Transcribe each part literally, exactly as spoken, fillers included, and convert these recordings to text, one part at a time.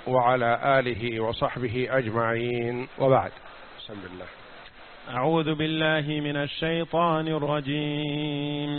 وعلى آله وصحبه أجمعين، وبعد. بسم الله. أعوذ بالله من الشيطان الرجيم.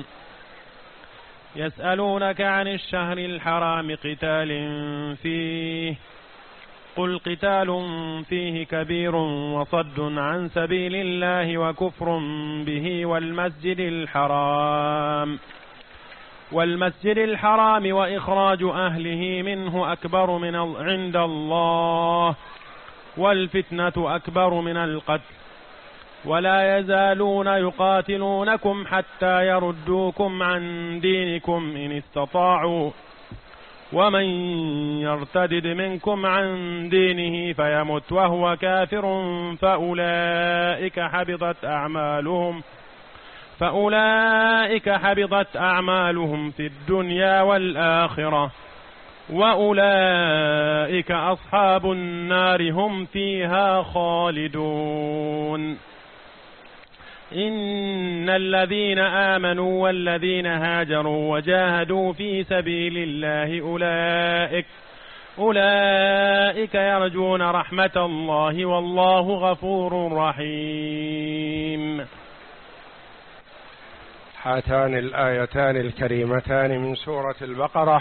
يسألونك عن الشهر الحرام قتال فيه قل قتال فيه كبير وصد عن سبيل الله وكفر به والمسجد الحرام والمسجد الحرام وإخراج أهله منه أكبر من عند الله والفتنة أكبر من القتل ولا يزالون يقاتلونكم حتى يردوكم عن دينكم إن استطاعوا ومن يرتدد منكم عن دينه فيمت وهو كافر فأولئك حبطت أعمالهم فأولئك حبطت أعمالهم في الدنيا والآخرة وأولئك أصحاب النار هم فيها خالدون. إن الذين آمنوا والذين هاجروا وجاهدوا في سبيل الله أولئك أولئك يرجون رحمة الله والله غفور رحيم. هاتان الآيتان الكريمتان من سورة البقرة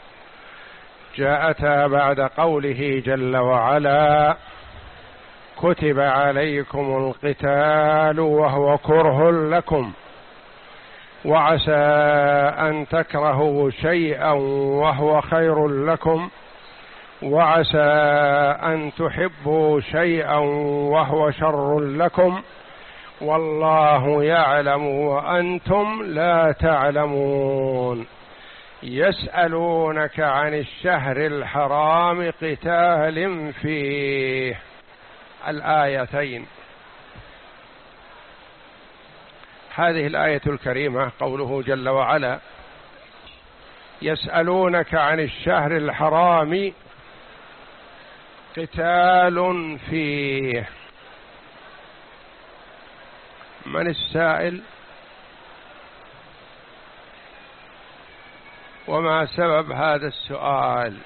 جاءتا بعد قوله جل وعلا: كتب عليكم القتال وهو كره لكم وعسى أن تكرهوا شيئا وهو خير لكم وعسى أن تحبوا شيئا وهو شر لكم والله يعلم وأنتم لا تعلمون. يسألونك عن الشهر الحرام قتال فيه. الآيتين، هذه الآية الكريمة قوله جل وعلا: يسألونك عن الشهر الحرام قتال فيه. من السائل؟ وما سبب هذا السؤال؟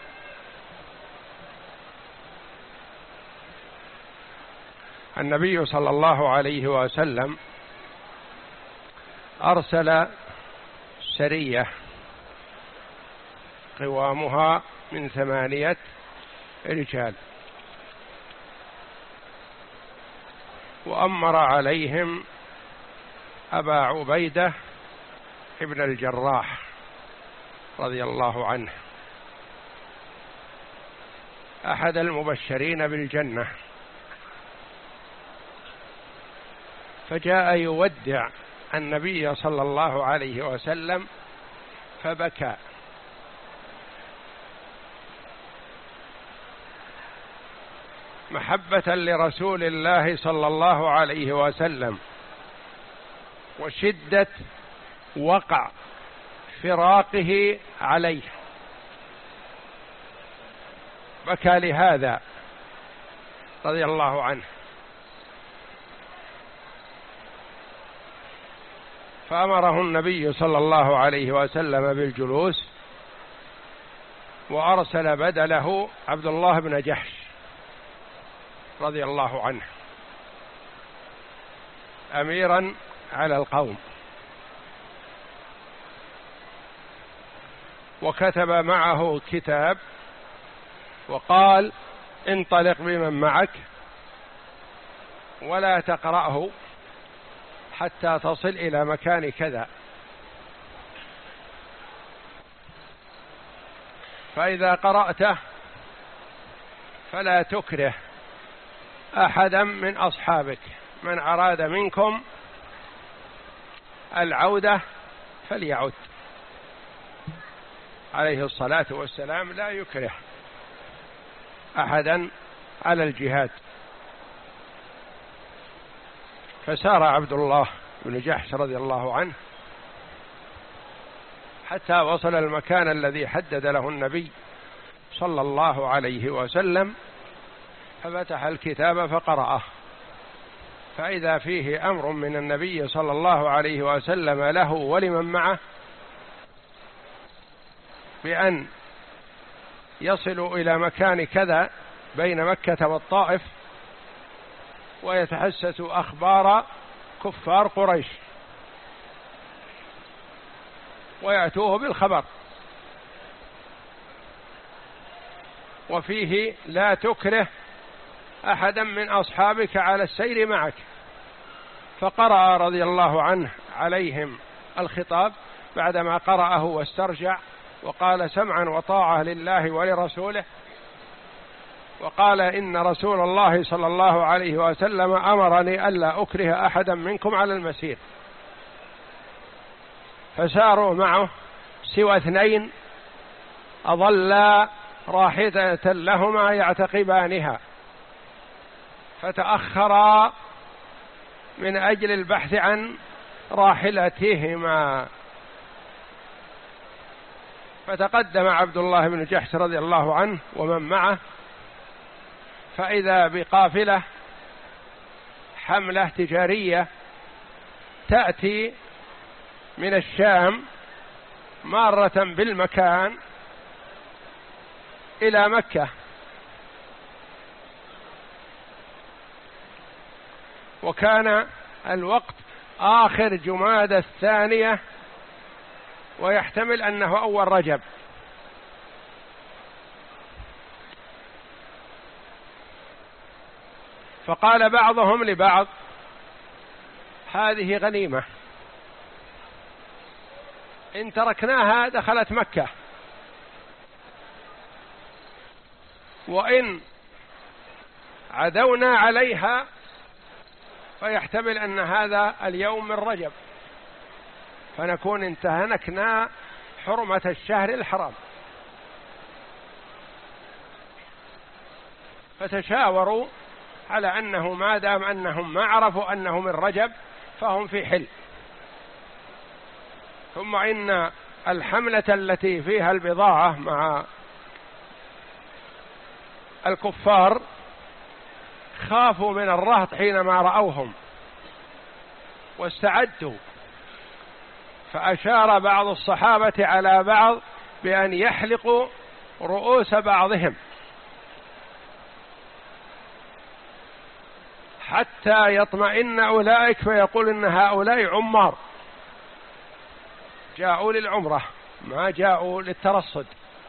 النبي صلى الله عليه وسلم أرسل سرية قوامها من ثمانية رجال وأمر عليهم أبا عبيدة ابن الجراح رضي الله عنه أحد المبشرين بالجنة، فجاء يودع النبي صلى الله عليه وسلم فبكى محبة لرسول الله صلى الله عليه وسلم وشدة وقع فراقه عليه، بكى لهذا رضي الله عنه. فأمره النبي صلى الله عليه وسلم بالجلوس وأرسل بدله عبد الله بن جحش رضي الله عنه أميرا على القوم، وكتب معه كتاب وقال: انطلق بمن معك ولا تقرأه حتى تصل إلى مكان كذا، فإذا قرأته فلا تكره أحدا من أصحابك، من أراد منكم العودة فليعد. عليه الصلاة والسلام لا يكره أحدا على الجهاد. فسار عبد الله بن جحش رضي الله عنه حتى وصل المكان الذي حدد له النبي صلى الله عليه وسلم، ففتح الكتاب فقرأه، فإذا فيه أمر من النبي صلى الله عليه وسلم له ولمن معه بأن يصل إلى مكان كذا بين مكة والطائف ويتحسس أخبار كفار قريش ويأتوه بالخبر، وفيه لا تكره أحدا من أصحابك على السير معك. فقرأ رضي الله عنه عليهم الخطاب بعدما قرأه واسترجع وقال سمعا وطاعة لله ولرسوله، وقال إن رسول الله صلى الله عليه وسلم أمرني ألا أكره أحدا منكم على المسير. فساروا معه سوى اثنين أضلا راحلة لهما يعتقبانها، فتأخرا من أجل البحث عن راحلتهما. فتقدم عبد الله بن جحش رضي الله عنه ومن معه، فإذا بقافلة حملة تجارية تأتي من الشام مارة بالمكان إلى مكة، وكان الوقت آخر جمادى الثانية ويحتمل أنه أول رجب. فقال بعضهم لبعض هذه غنيمة، إن تركناها دخلت مكة، وإن عدونا عليها فيحتمل أن هذا اليوم من رجب، فنكون انتهكنا حرمة الشهر الحرام. فتشاوروا على أنه ما دام أنهم ما عرفوا أنه من رجب فهم في حل. ثم إن الحملة التي فيها البضاعة مع الكفار خافوا من الرهط حينما رأوهم واستعدوا، فأشار بعض الصحابة على بعض بأن يحلقوا رؤوس بعضهم حتى يطمئن أولئك فيقول إن هؤلاء عمار جاءوا للعمرة ما جاءوا للترصد.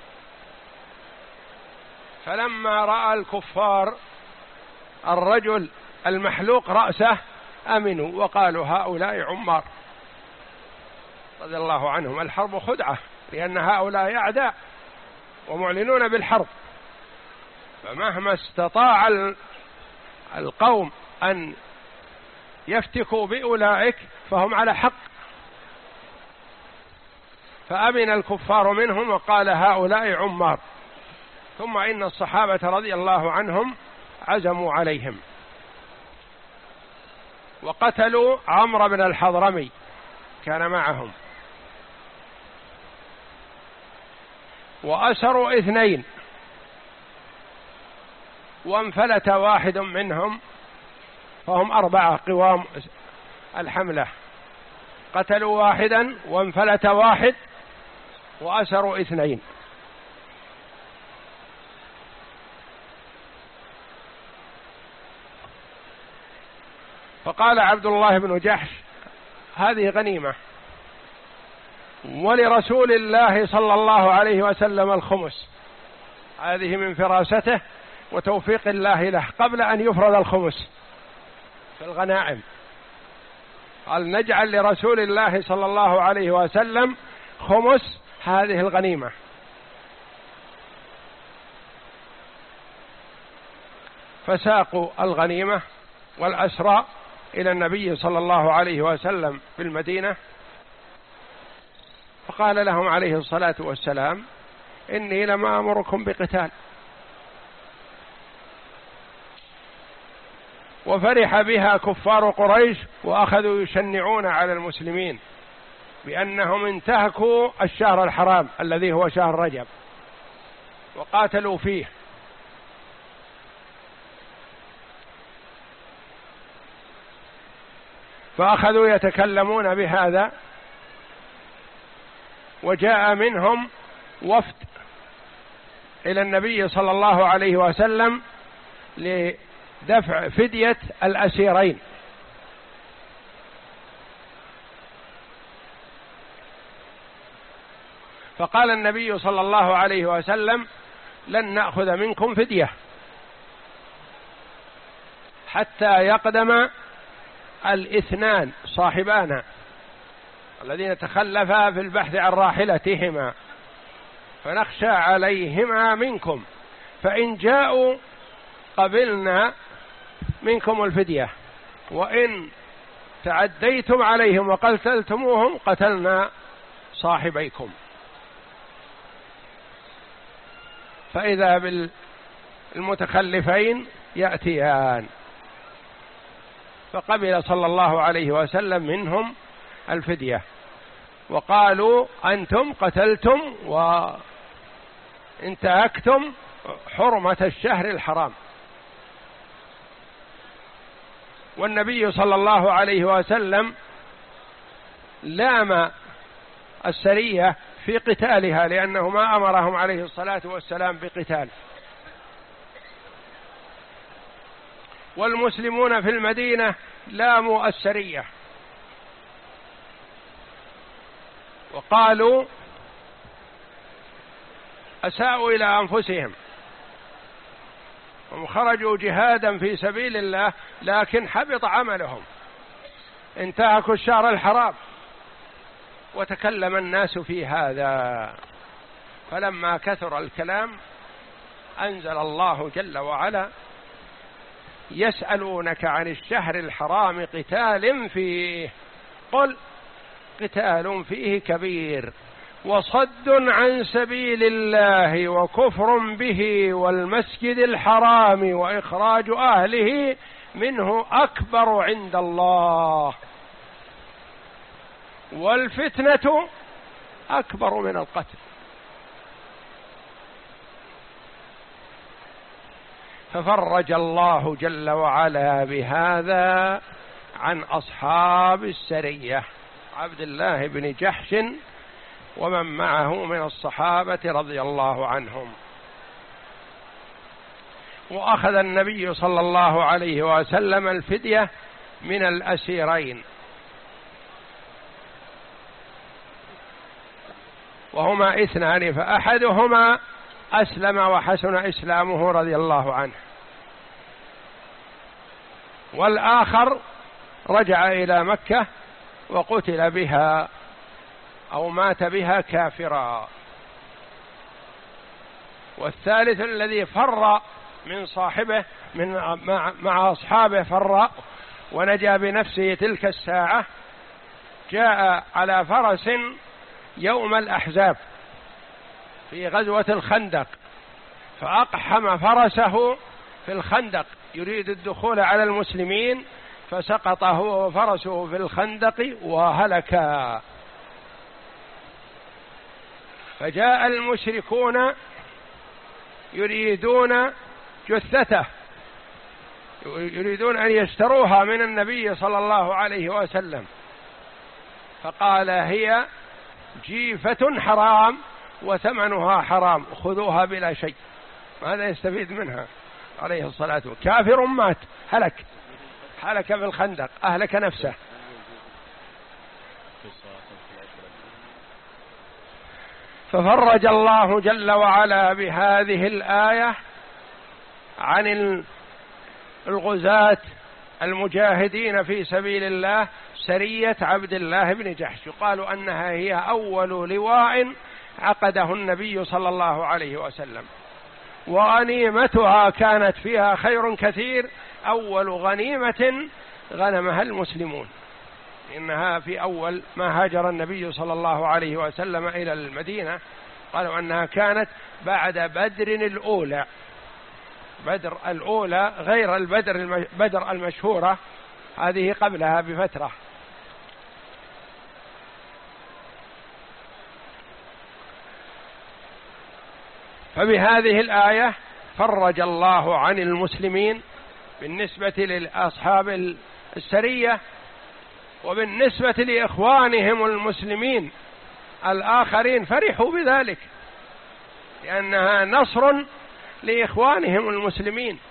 فلما رأى الكفار الرجل المحلوق رأسه أمنوا وقالوا هؤلاء عمار رضي الله عنهم. الحرب خدعة، لأن هؤلاء أعداء ومعلنون بالحرب، فمهما استطاع القوم أن يفتكوا بأولئك فهم على حق. فأمن الكفار منهم وقال هؤلاء عمار. ثم إن الصحابة رضي الله عنهم عزموا عليهم وقتلوا عمرو بن الحضرمي كان معهم، وأسروا اثنين وانفلت واحد منهم، فهم أربعة قوام الحملة، قتلوا واحدا وانفلت واحد وأسروا اثنين. فقال عبد الله بن جحش هذه غنيمة، ولرسول الله صلى الله عليه وسلم الخمس، هذه من فراسته وتوفيق الله له قبل أن يفرض الخمس في الغنائم، قال نجعل لرسول الله صلى الله عليه وسلم خمس هذه الغنيمة. فساقوا الغنيمة والأسرى إلى النبي صلى الله عليه وسلم في المدينة، فقال لهم عليه الصلاة والسلام إني لما أمركم بقتال. وفرح بها كفار قريش وأخذوا يشنعون على المسلمين بأنهم انتهكوا الشهر الحرام الذي هو شهر رجب وقاتلوا فيه. فأخذوا يتكلمون بهذا، وجاء منهم وفد إلى النبي صلى الله عليه وسلم لدفع فدية الأسيرين، فقال النبي صلى الله عليه وسلم: لن نأخذ منكم فدية حتى يقدم الاثنان صاحبانا الذين تخلفا في البحث عن راحلتهما، فنخشى عليهما منكم، فإن جاءوا قبلنا منكم الفدية، وإن تعديتم عليهم وقتلتموهم قتلنا صاحبيكم. فإذا بالمتخلفين يأتيان، فقبل صلى الله عليه وسلم منهم الفدية، وقالوا: أنتم قتلتم وانتهكتم حرمة الشهر الحرام. والنبي صلى الله عليه وسلم لام السرية في قتالها، لأنه ما أمرهم عليه الصلاة والسلام بقتال. والمسلمون في المدينة لاموا السرية وقالوا: أساءوا إلى أنفسهم، هم خرجوا جهادا في سبيل الله لكن حبط عملهم، انتهكوا الشهر الحرام. وتكلم الناس في هذا، فلما كثر الكلام أنزل الله جل وعلا: يسألونك عن الشهر الحرام قتال فيه قل قتال فيه كبير وصد عن سبيل الله وكفر به والمسجد الحرام وإخراج أهله منه أكبر عند الله والفتنة أكبر من القتل. ففرج الله جل وعلا بهذا عن أصحاب السرية عبد الله بن جحش ومن معه من الصحابة رضي الله عنهم. وأخذ النبي صلى الله عليه وسلم الفدية من الأسيرين، وهما اثنان، فأحدهما أسلم وحسن إسلامه رضي الله عنه، والآخر رجع إلى مكة وقتل بها أو مات بها كافرا. والثالث الذي فر من صاحبه من مع أصحابه فر ونجا بنفسه تلك الساعة، جاء على فرس يوم الأحزاب في غزوة الخندق، فأقحم فرسه في الخندق يريد الدخول على المسلمين، فسقط هو وفرسه في الخندق وهلكا. فجاء المشركون يريدون جثته، يريدون أن يشتروها من النبي صلى الله عليه وسلم، فقال: هي جيفة حرام وثمنها حرام، خذوها بلا شيء. ماذا يستفيد منها عليه الصلاة والسلام؟ كافر مات، هلك هلك في الخندق، أهلك نفسه. ففرج الله جل وعلا بهذه الآية عن الغزاة المجاهدين في سبيل الله سرية عبد الله بن جحش، يقال أنها هي أول لواء عقده النبي صلى الله عليه وسلم، وغنيمتها كانت فيها خير كثير، أول غنيمة غنمها المسلمون، إنها في أول ما هاجر النبي صلى الله عليه وسلم إلى المدينة، قالوا أنها كانت بعد بدر الأولى، بدر الأولى غير البدر بدر المشهورة، هذه قبلها بفترة. فبهذه الآية فرج الله عن المسلمين بالنسبة لأصحاب السرية، وبالنسبة لإخوانهم المسلمين الآخرين فرحوا بذلك، لأنها نصر لإخوانهم المسلمين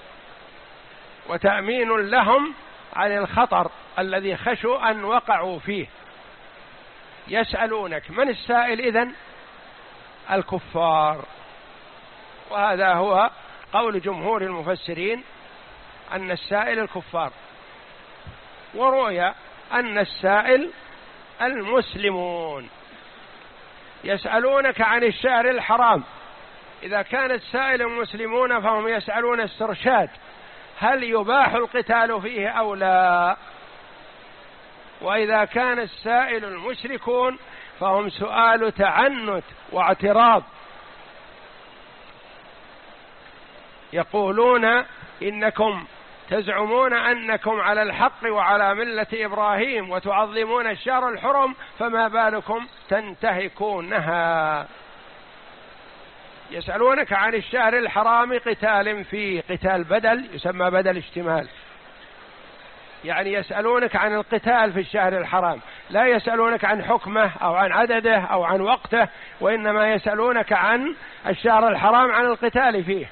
وتأمين لهم عن الخطر الذي خشوا أن وقعوا فيه. يسألونك من السائل إذن؟ الكفار. وهذا هو قول جمهور المفسرين أن السائل الكفار، وروي أن السائل المسلمون. يسألونك عن الشهر الحرام، إذا كان السائل المسلمون فهم يسألون استرشاد هل يباح القتال فيه أو لا، وإذا كان السائل المشركون فهم سؤال تعنت واعتراض، يقولون إنكم تزعمون أنكم على الحق وعلى ملة إبراهيم وتعظمون الشهر الحرم، فما بالكم تنتهكونها. يسألونك عن الشهر الحرام قتال فيه، قتال بدل يسمى بدل اشتمال، يعني يسألونك عن القتال في الشهر الحرام، لا يسألونك عن حكمه أو عن عدده أو عن وقته، وإنما يسألونك عن الشهر الحرام، عن القتال فيه.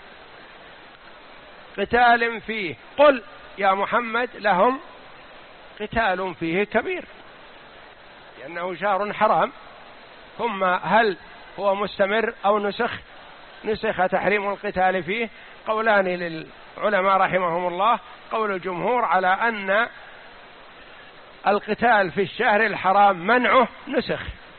قتال فيه، قل يا محمد لهم قتال فيه كبير، لأنه شهر حرام. ثم هل هو مستمر أو نسخ؟ نسخ تحريم القتال فيه. قولان للعلماء رحمهم الله، قول الجمهور على أن القتال في الشهر الحرام منعه نسخ،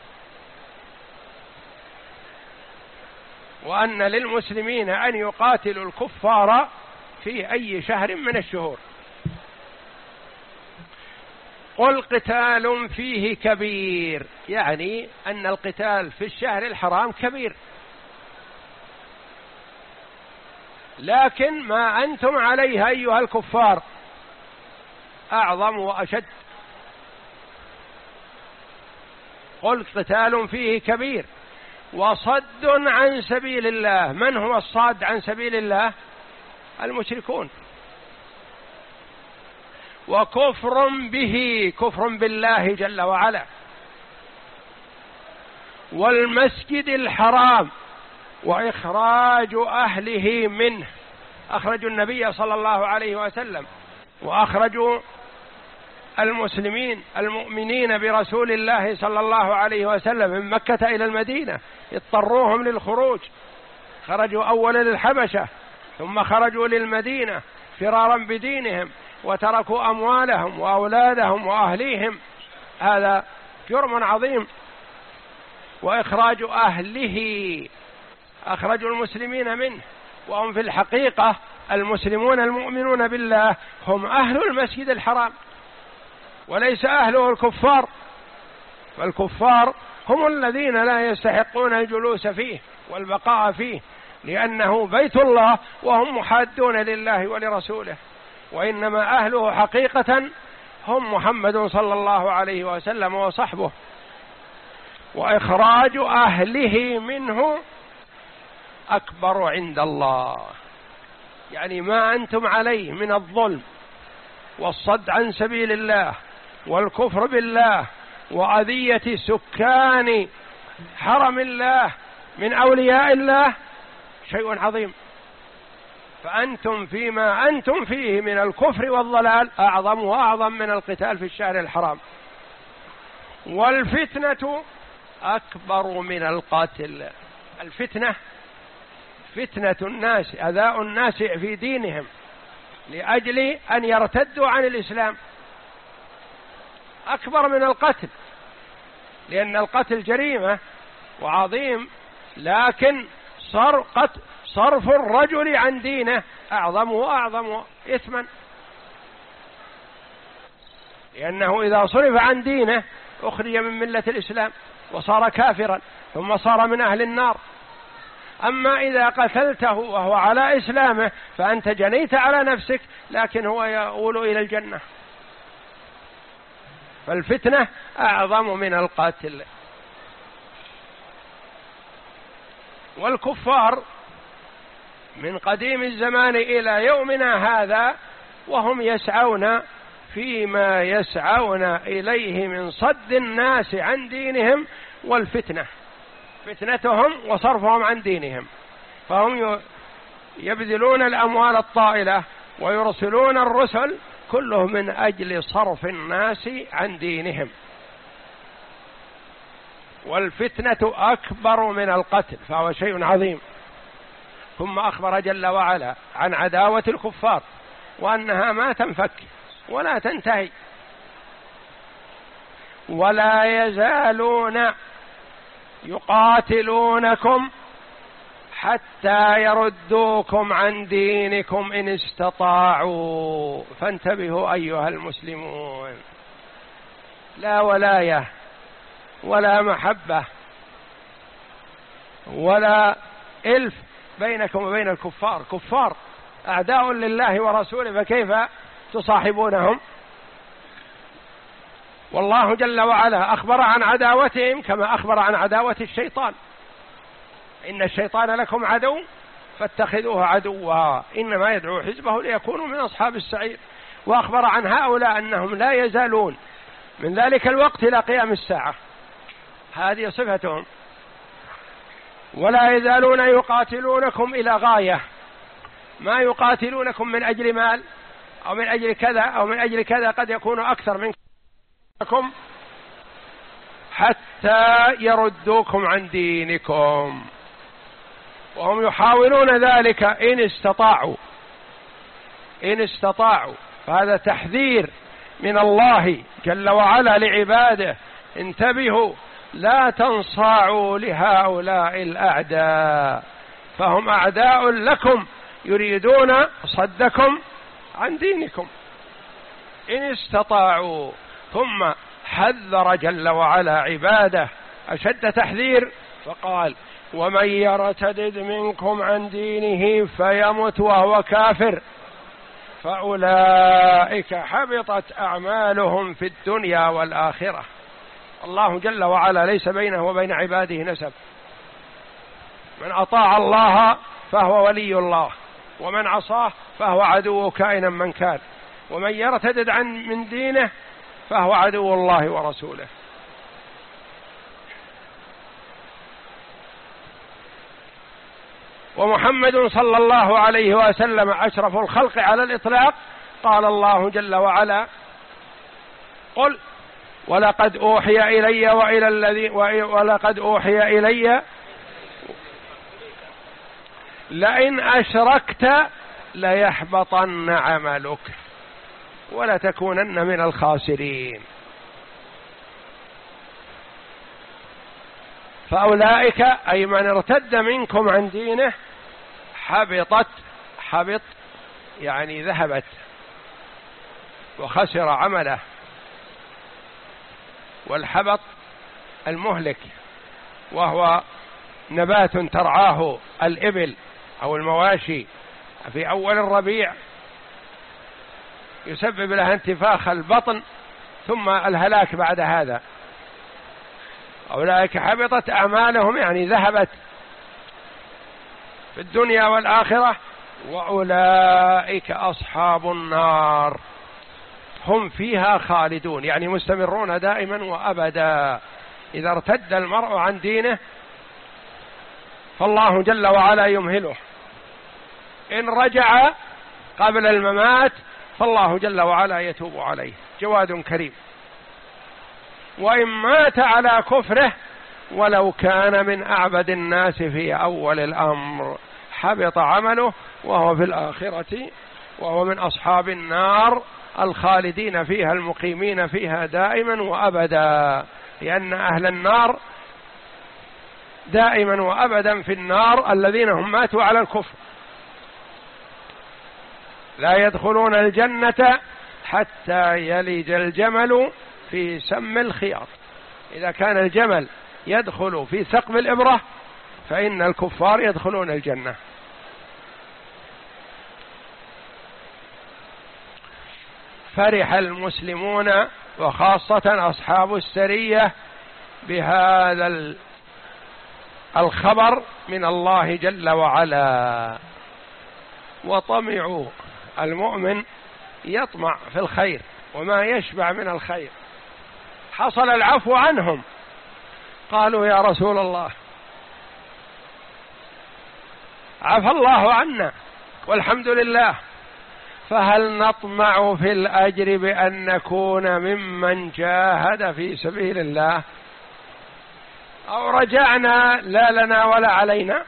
وأن للمسلمين أن يقاتلوا الكفار في أي شهر من الشهور. قل قتال فيه كبير، يعني أن القتال في الشهر الحرام كبير، لكن ما أنتم عليه أيها الكفار أعظم وأشد. قل قتال فيه كبير وصد عن سبيل الله. من هو الصاد عن سبيل الله؟ المشركون. وكفر به، كفر بالله جل وعلا. والمسجد الحرام وإخراج أهله منه، أخرجوا النبي صلى الله عليه وسلم وأخرجوا المسلمين المؤمنين برسول الله صلى الله عليه وسلم من مكة إلى المدينة، اضطروهم للخروج، خرجوا أولا للحبشة ثم خرجوا للمدينة فرارا بدينهم، وتركوا أموالهم وأولادهم وأهليهم، هذا جرم عظيم. وإخراج أهله، أخرجوا المسلمين منه، وهم في الحقيقة المسلمون المؤمنون بالله هم أهل المسجد الحرام وليس أهله الكفار، فالكفار هم الذين لا يستحقون الجلوس فيه والبقاء فيه، لأنه بيت الله وهم محادون لله ولرسوله، وإنما أهله حقيقة هم محمد صلى الله عليه وسلم وصحبه. وإخراج أهله منه أكبر عند الله، يعني ما أنتم عليه من الظلم والصد عن سبيل الله والكفر بالله وأذية سكان حرم الله من أولياء الله شيء عظيم، فأنتم فيما أنتم فيه من الكفر والضلال أعظم وأعظم من القتال في الشهر الحرام. والفتنة أكبر من القتل. الفتنة فتنة الناس، أذاء الناس في دينهم لأجل أن يرتدوا عن الإسلام أكبر من القتل، لأن القتل جريمة وعظيم، لكن صرف الرجل عن دينه أعظم وأعظم إثما، لأنه إذا صرف عن دينه أخرج من ملة الإسلام وصار كافرا ثم صار من أهل النار. أما إذا قتلته وهو على إسلامه فأنت جنيت على نفسك، لكن هو يؤول إلى الجنة. فالفتنة أعظم من القاتل. والكفار من قديم الزمان إلى يومنا هذا وهم يسعون فيما يسعون إليه من صد الناس عن دينهم والفتنة فتنتهم وصرفهم عن دينهم، فهم يبذلون الأموال الطائلة ويرسلون الرسل كله من أجل صرف الناس عن دينهم. والفتنة أكبر من القتل، فهو شيء عظيم. ثم أخبر جل وعلا عن عداوة الكفار وأنها ما تنفك ولا تنتهي، ولا يزالون يقاتلونكم حتى يردوكم عن دينكم إن استطاعوا. فانتبهوا أيها المسلمون، لا ولاية ولا محبة ولا إلف بينكم وبين الكفار، كفار أعداء لله ورسوله، فكيف تصاحبونهم؟ والله جل وعلا أخبر عن عداوتهم كما أخبر عن عداوة الشيطان، إن الشيطان لكم عدو فاتخذوه عدوا إنما يدعو حزبه ليكونوا من أصحاب السعير. وأخبر عن هؤلاء أنهم لا يزالون من ذلك الوقت إلى قيام الساعة، هذه صفتهم. ولا يزالون يقاتلونكم إلى غاية، ما يقاتلونكم من أجل مال أو من أجل كذا أو من أجل كذا، قد يكون أكثر منكم، حتى يردوكم عن دينكم، وهم يحاولون ذلك إن استطاعوا إن استطاعوا فهذا تحذير من الله جل وعلا لعباده، انتبهوا لا تنصاعوا لهؤلاء الأعداء، فهم أعداء لكم يريدون صدكم عن دينكم إن استطاعوا. ثم حذر جل وعلا عباده أشد تحذير فقال: ومن يرتدد منكم عن دينه فيمت وهو كافر فأولئك حبطت أعمالهم في الدنيا والآخرة. الله جل وعلا ليس بينه وبين عباده نسب، من أطاع الله فهو ولي الله، ومن عصاه فهو عدو كائنا من كان، ومن يرتدد عن من دينه فهو عدو الله ورسوله. ومحمد صلى الله عليه وسلم أشرف الخلق على الإطلاق، قال الله جل وعلا: قل ولقد أوحي إلي وإلى الذي ولقد أوحي إلي لئن أشركت ليحبطن عملك ولتكونن من الخاسرين. فأولئك أي من ارتد منكم عن دينه حبطت، حبط يعني ذهبت وخسر عمله، والحبط المهلك وهو نبات ترعاه الإبل أو المواشي في أول الربيع يسبب لها انتفاخ البطن ثم الهلاك بعد هذا. أولئك حبطت أعمالهم يعني ذهبت في الدنيا والآخرة، وأولئك أصحاب النار هم فيها خالدون يعني مستمرون دائما وأبدا. إذا ارتد المرء عن دينه فالله جل وعلا يمهله، إن رجع قبل الممات فالله جل وعلا يتوب عليه، جواد كريم. وإن مات على كفره ولو كان من أعبد الناس في أول الأمر حبط عمله وهو في الآخرة وهو من أصحاب النار الخالدين فيها المقيمين فيها دائما وأبدا، لأن أهل النار دائما وأبدا في النار الذين هم ماتوا على الكفر، لا يدخلون الجنة حتى يلج الجمل في سم الخياط. إذا كان الجمل يدخل في ثقب الإبرة فإن الكفار يدخلون الجنة. فرح المسلمون وخاصة أصحاب السرية بهذا الخبر من الله جل وعلا، وطمعوا، المؤمن يطمع في الخير وما يشبع من الخير. حصل العفو عنهم، قالوا: يا رسول الله عفى الله عنا والحمد لله، فهل نطمع في الأجر بأن نكون ممن جاهد في سبيل الله، أو رجعنا لا لنا ولا علينا؟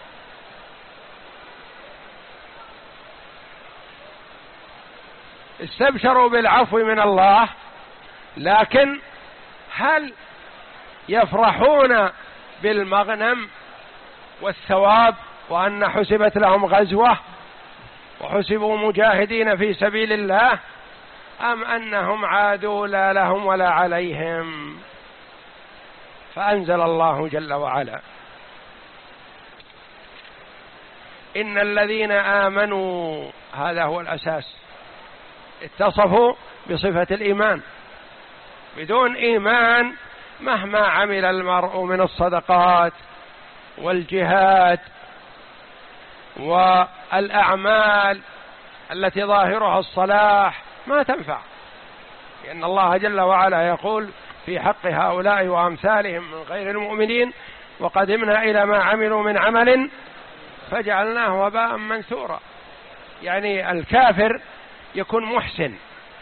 استبشروا بالعفو من الله، لكن هل يفرحون بالمغنم والثواب وأن حسبت لهم غزوة وحسبوا مجاهدين في سبيل الله، أم أنهم عادوا لا لهم ولا عليهم؟ فأنزل الله جل وعلا: إن الذين آمنوا، هذا هو الأساس، اتصفوا بصفة الإيمان. بدون إيمان مهما عمل المرء من الصدقات والجهاد والأعمال التي ظاهرها الصلاح ما تنفع، لأن الله جل وعلا يقول في حق هؤلاء وأمثالهم من غير المؤمنين: وقدمنا إلى ما عملوا من عمل فجعلناه هباء منثورا. يعني الكافر يكون محسن،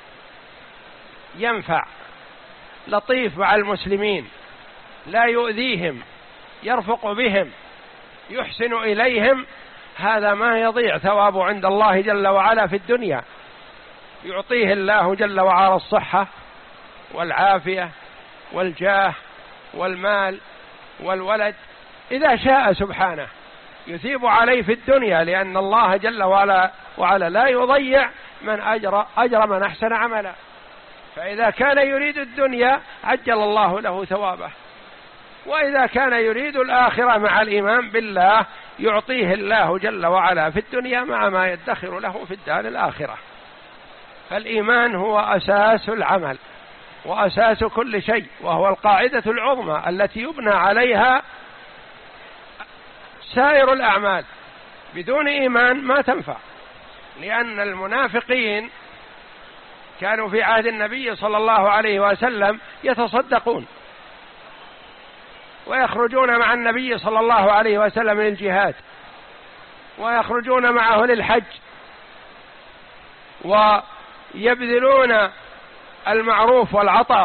ينفع، لطيف مع المسلمين، لا يؤذيهم، يرفق بهم، يحسن إليهم، هذا ما يضيع ثوابه عند الله جل وعلا في الدنيا. يعطيه الله جل وعلا الصحة والعافية والجاه والمال والولد إذا شاء سبحانه، يثيب عليه في الدنيا، لأن الله جل وعلا, وعلا لا يضيع من أجر, أجر من أحسن عملا. فإذا كان يريد الدنيا عجل الله له ثوابه، وإذا كان يريد الآخرة مع الإيمان بالله يعطيه الله جل وعلا في الدنيا مع ما يدخر له في الدار الآخرة. فالإيمان هو أساس العمل وأساس كل شيء، وهو القاعدة العظمى التي يبنى عليها سائر الأعمال. بدون إيمان ما تنفع، لأن المنافقين كانوا في عهد النبي صلى الله عليه وسلم يتصدقون ويخرجون مع النبي صلى الله عليه وسلم للجهاد، ويخرجون معه للحج، ويبذلون المعروف والعطاء،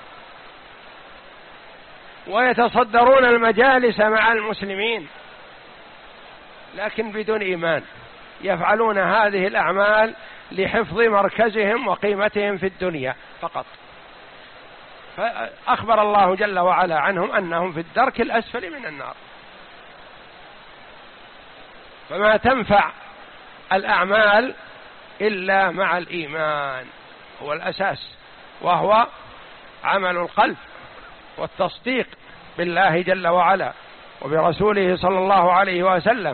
ويتصدرون المجالس مع المسلمين، لكن بدون إيمان. يفعلون هذه الأعمال لحفظ مركزهم وقيمتهم في الدنيا فقط. فأخبر الله جل وعلا عنهم أنهم في الدرك الأسفل من النار. فما تنفع الأعمال إلا مع الإيمان، هو الأساس، وهو عمل القلب والتصديق بالله جل وعلا وبرسوله صلى الله عليه وسلم،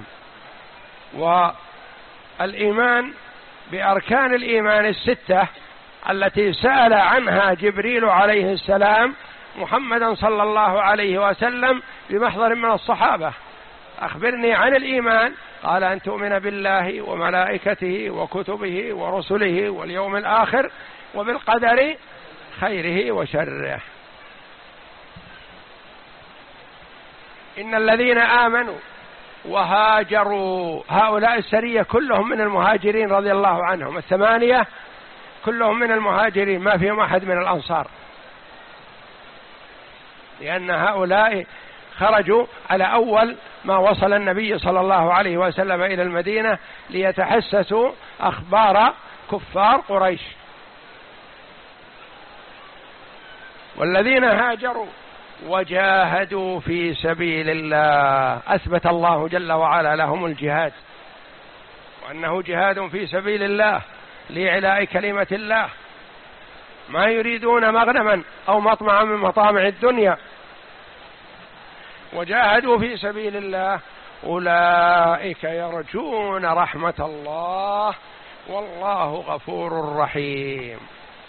والإيمان بأركان الإيمان الستة التي سأل عنها جبريل عليه السلام محمدا صلى الله عليه وسلم بمحضر من الصحابة: أخبرني عن الإيمان. قال: أن تؤمن بالله وملائكته وكتبه ورسله واليوم الآخر وبالقدر خيره وشره. إن الذين آمنوا وهاجروا، هؤلاء السرية كلهم من المهاجرين رضي الله عنهم، الثمانية كلهم من المهاجرين، ما فيهم أحد من الأنصار، لأن هؤلاء خرجوا على أول ما وصل النبي صلى الله عليه وسلم إلى المدينة ليتحسسوا أخبار كفار قريش. والذين هاجروا وجاهدوا في سبيل الله، أثبت الله جل وعلا لهم الجهاد، وأنه جهاد في سبيل الله لإعلاء كلمة الله، ما يريدون مغنما أو مطمعا من مطامع الدنيا. وجاهدوا في سبيل الله أولئك يرجون رحمة الله والله غفور رحيم.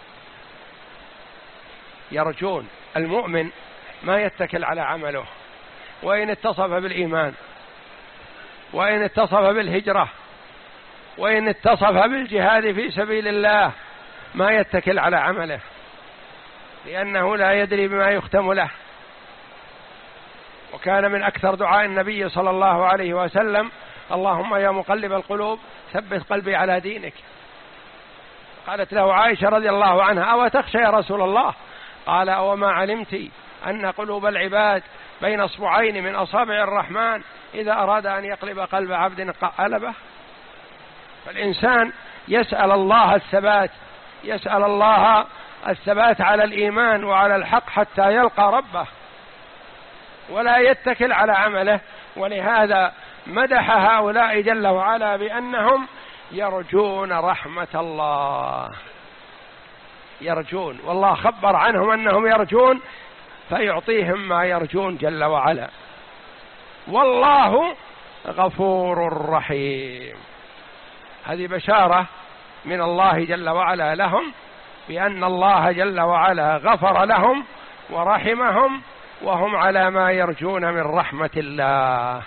يرجون، المؤمن ما يتكل على عمله، وإن اتصف بالإيمان، وإن اتصف بالهجرة، وإن اتصف بالجهاد في سبيل الله، ما يتكل على عمله، لأنه لا يدري بما يختم له. وكان من أكثر دعاء النبي صلى الله عليه وسلم: اللهم يا مقلب القلوب ثبت قلبي على دينك. قالت له عائشة رضي الله عنها: أو تخشى يا رسول الله؟ قال: أو ما علمت أن قلوب العباد بين أصبعين من أصابع الرحمن إذا أراد أن يقلب قلب عبد قلبه. فالإنسان يسأل الله الثبات، يسأل الله الثبات على الإيمان وعلى الحق حتى يلقى ربه، ولا يتكل على عمله. ولهذا مدح هؤلاء جل وعلا بأنهم يرجون رحمة الله، يرجون، والله خبر عنهم أنهم يرجون فيعطيهم ما يرجون جل وعلا. والله غفور رحيم. هذه بشارة من الله جل وعلا لهم بأن الله جل وعلا غفر لهم ورحمهم، وهم على ما يرجون من رحمة الله.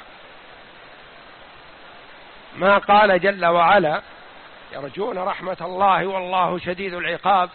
ما قال جل وعلا يرجون رحمة الله والله شديد العقاب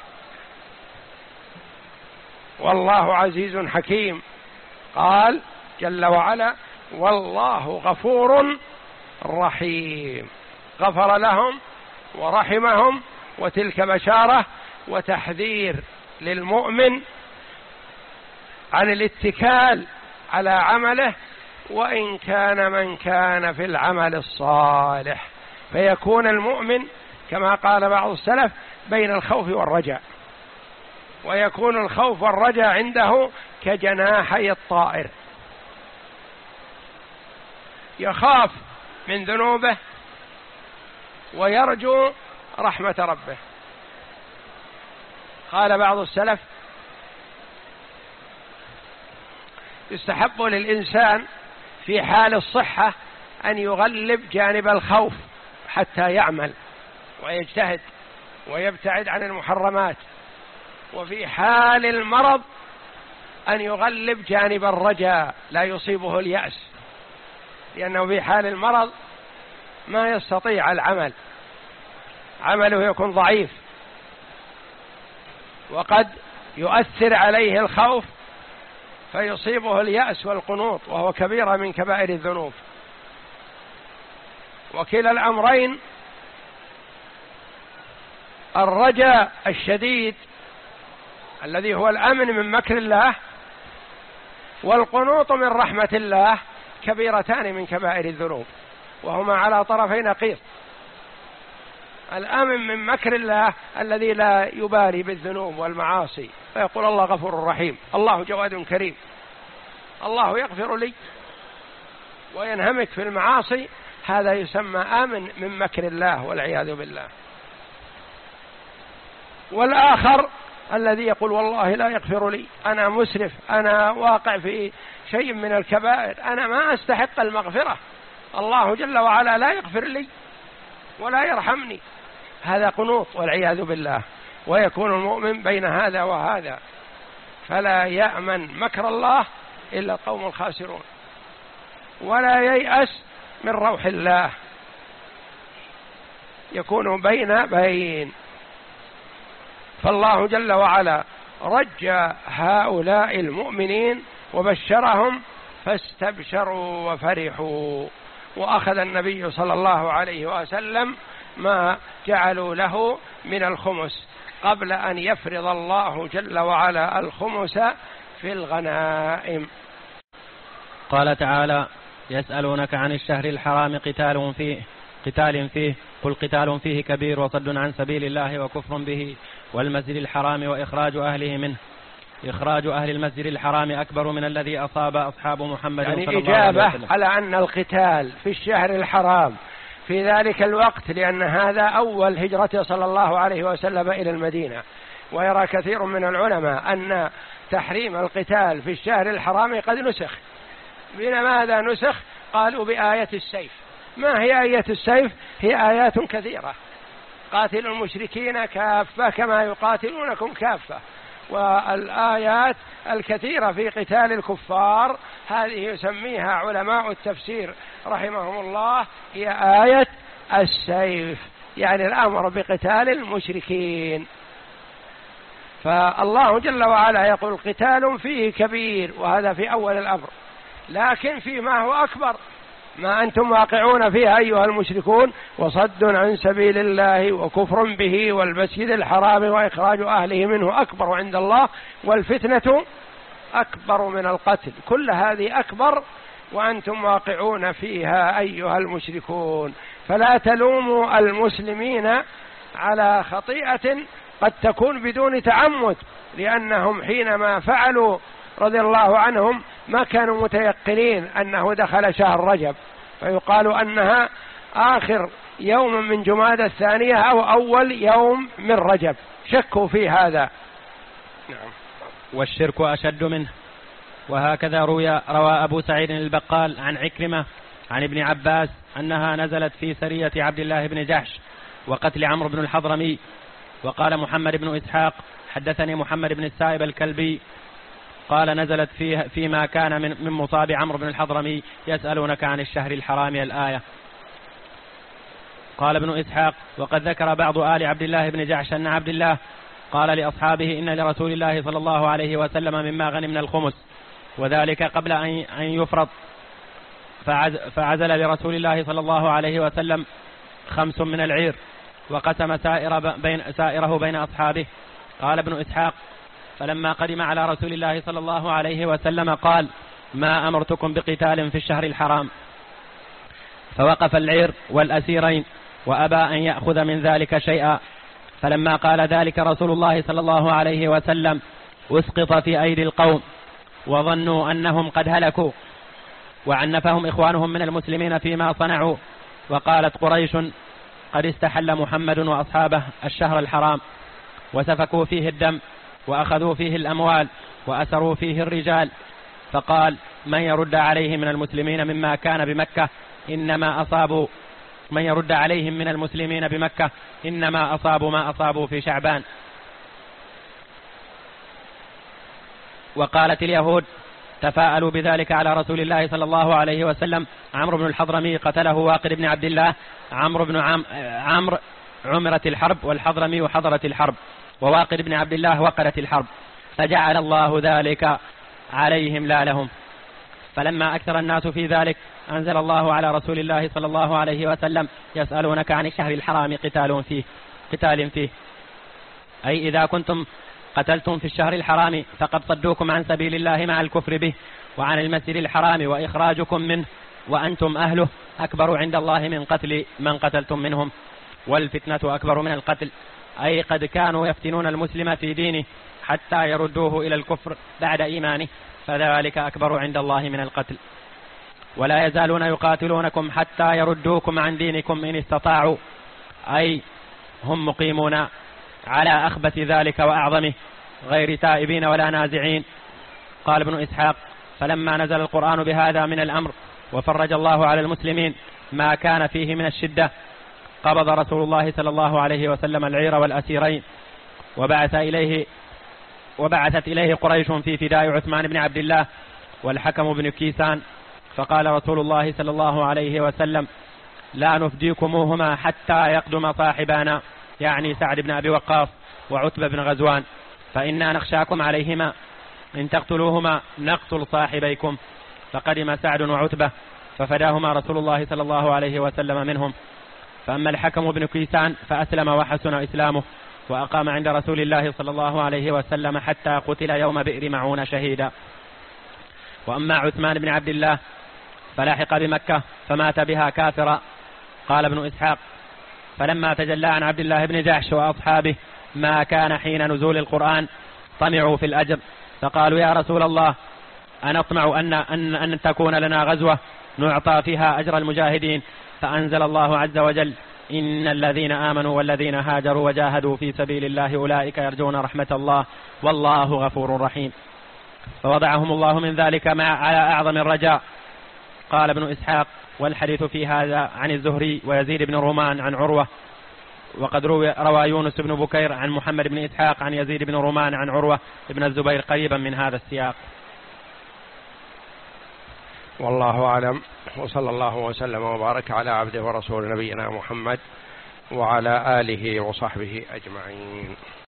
والله عزيز حكيم. قال جل وعلا والله غفور رحيم، غفر لهم ورحمهم، وتلك بشارة وتحذير للمؤمن عن الاتكال على عمله، وإن كان من كان في العمل الصالح، فيكون المؤمن كما قال بعض السلف بين الخوف والرجاء، ويكون الخوف والرجاء عنده كجناحي الطائر، يخاف من ذنوبه ويرجو رحمة ربه. قال بعض السلف يستحب للإنسان في حال الصحة أن يغلب جانب الخوف حتى يعمل ويجتهد ويبتعد عن المحرمات، وفي حال المرض أن يغلب جانب الرجاء لا يصيبه اليأس، لأنه في حال المرض ما يستطيع العمل، عمله يكون ضعيف، وقد يؤثر عليه الخوف فيصيبه اليأس والقنوط، وهو كبيرة من كبائر الذنوب. وكلا الأمرين، الرجاء الشديد الذي هو الأمن من مكر الله والقنوط من رحمة الله، كبيرتان من كبائر الذنوب، وهما على طرفي نقيض. الأمن من مكر الله الذي لا يبالي بالذنوب والمعاصي، فيقول الله غفور رحيم، الله جواد كريم، الله يغفر لي، وينهمك في المعاصي، هذا يسمى آمن من مكر الله والعياذ بالله. والآخر الذي يقول والله لا يغفر لي، أنا مسرف، أنا واقع في شيء من الكبائر، أنا ما أستحق المغفرة، الله جل وعلا لا يغفر لي ولا يرحمني، هذا قنوط والعياذ بالله. ويكون المؤمن بين هذا وهذا، فلا يأمن مكر الله إلا القوم الخاسرون، ولا ييأس من روح الله، يكون بين بين. فالله جل وعلا رجى هؤلاء المؤمنين وبشرهم فاستبشروا وفرحوا. وأخذ النبي صلى الله عليه وسلم ما جعلوا له من الخمس قبل أن يفرض الله جل وعلا الخمس في الغنائم. قال تعالى يسألونك عن الشهر الحرام قتال فيه قتال فيه قل قتال فيه كبير وصد عن سبيل الله وكفر به والمسجد الحرام وإخراج أهله منه إخراج أهل المسجد الحرام أكبر من الذي أصاب أصحاب محمد يعني صلى الله عليه وسلم. إجابة على أن القتال في الشهر الحرام في ذلك الوقت، لأن هذا أول هجرة صلى الله عليه وسلم إلى المدينة، ويرى كثير من العلماء أن تحريم القتال في الشهر الحرام قد نسخ. بماذا نسخ؟ قالوا بآية السيف. ما هي آية السيف؟ هي آيات كثيرة، قاتلوا المشركين كافة كما يقاتلونكم كافة. والآيات الكثيرة في قتال الكفار هذه يسميها علماء التفسير رحمهم الله هي آية السيف، يعني الأمر بقتال المشركين. فالله جل وعلا يقول قتال فيه كبير، وهذا في أول الأمر، لكن فيما هو أكبر ما أنتم واقعون فيها أيها المشركون، وصد عن سبيل الله وكفر به والمسجد الحرام وإخراج أهله منه أكبر عند الله، والفتنة أكبر من القتل، كل هذه أكبر وأنتم واقعون فيها أيها المشركون. فلا تلوموا المسلمين على خطيئة قد تكون بدون تعمد، لأنهم حينما فعلوا رضي الله عنهم ما كانوا متيقنين أنه دخل شهر رجب، فيقال أنها آخر يوم من جمادى الثانية أو أول يوم من رجب، شكوا في هذا. نعم. والشرك أشد منه. وهكذا روي روى أبو سعيد البقال عن عكرمة عن ابن عباس أنها نزلت في سرية عبد الله بن جحش وقتل عمرو بن الحضرمي. وقال محمد بن إسحاق حدثني محمد بن السائب الكلبي قال نزلت فيه فيما كان من, من مصاب عمرو بن الحضرمي يسألونك عن الشهر الحرام الآية. قال ابن إسحاق وقد ذكر بعض آل عبد الله بن جحش أن عبد الله قال لأصحابه إن لرسول الله صلى الله عليه وسلم مما غنمنا الخمس، وذلك قبل أن يفرض، فعزل لرسول الله صلى الله عليه وسلم خمس من العير وقسم سائر بين سائره بين أصحابه. قال ابن إسحاق فلما قدم على رسول الله صلى الله عليه وسلم قال ما أمرتكم بقتال في الشهر الحرام، فوقف العير والأسيرين وأبى أن يأخذ من ذلك شيئا. فلما قال ذلك رسول الله صلى الله عليه وسلم أسقط في أيدي القوم وظنوا أنهم قد هلكوا، وعنفهم إخوانهم من المسلمين فيما صنعوا. وقالت قريش قد استحل محمد وأصحابه الشهر الحرام وسفكوا فيه الدم وأخذوا فيه الأموال وأسروا فيه الرجال. فقال من يرد عليه من المسلمين مما كان بمكة إنما أصابوا من يرد عليهم من المسلمين بمكة إنما أصابوا ما أصابوا في شعبان. وقالت اليهود تفاءلوا بذلك على رسول الله صلى الله عليه وسلم عمرو بن الحضرمي قتله واقد بن عبد الله، عمرو بن عم عمرو عمرت الحرب والحضرمي حضرت الحرب، وواقد بن عبد الله وقرت الحرب، فجعل الله ذلك عليهم لا لهم. فلما أكثر الناس في ذلك أنزل الله على رسول الله صلى الله عليه وسلم يسألونك عن الشهر الحرام قتال فيه قتال فيه أي إذا كنتم قتلتم في الشهر الحرام فقد صدوكم عن سبيل الله مع الكفر به وعن المسجد الحرام وإخراجكم منه وأنتم أهله أكبر عند الله من قتل من قتلتم منهم، والفتنة أكبر من القتل، أي قد كانوا يفتنون المسلم في دينه حتى يردوه إلى الكفر بعد إيمانه، فذلك أكبر عند الله من القتل. ولا يزالون يقاتلونكم حتى يردوكم عن دينكم إن استطاعوا، أي هم مقيمون على أخبث ذلك وأعظمه غير تائبين ولا نازعين. قال ابن إسحاق فلما نزل القرآن بهذا من الأمر وفرج الله على المسلمين ما كان فيه من الشدة قبض رسول الله صلى الله عليه وسلم العير والأسيرين وبعث إليه وبعثت إليه قريش في فداء عثمان بن عبد الله والحكم بن كيسان. فقال رسول الله صلى الله عليه وسلم لا نفديكموهما حتى يقدم صاحبانا، يعني سعد بن أبي وقاص وعتبة بن غزوان، فإنا نخشاكم عليهما، إن تقتلوهما نقتل صاحبيكم. فقدم سعد وعتبة ففداهما رسول الله صلى الله عليه وسلم منهم. فأما الحكم بن كيسان فأسلم وحسن إسلامه وأقام عند رسول الله صلى الله عليه وسلم حتى قتل يوم بئر معون شهيدا. وأما عثمان بن عبد الله فلاحق بمكة فمات بها كافرا. قال ابن إسحاق فلما تجلى عن عبد الله بن جحش وأصحابه ما كان حين نزول القرآن طمعوا في الأجر، فقالوا يا رسول الله أنطمع أن, أن, أن تكون لنا غزوة نعطى فيها أجر المجاهدين، فأنزل الله عز وجل إن الذين آمنوا والذين هاجروا وجاهدوا في سبيل الله أولئك يرجون رحمة الله والله غفور رحيم، فوضعهم الله من ذلك مع على أعظم الرجاء. قال ابن إسحاق والحديث في هذا عن الزهري ويزيد بن رومان عن عروة، وقد روى, روى يونس بن بكير عن محمد بن إسحاق عن يزيد بن رومان عن عروة بن الزبير قريبا من هذا السياق. والله أعلم، وصلى الله وسلم وبارك على عبده ورسول نبينا محمد وعلى آله وصحبه أجمعين.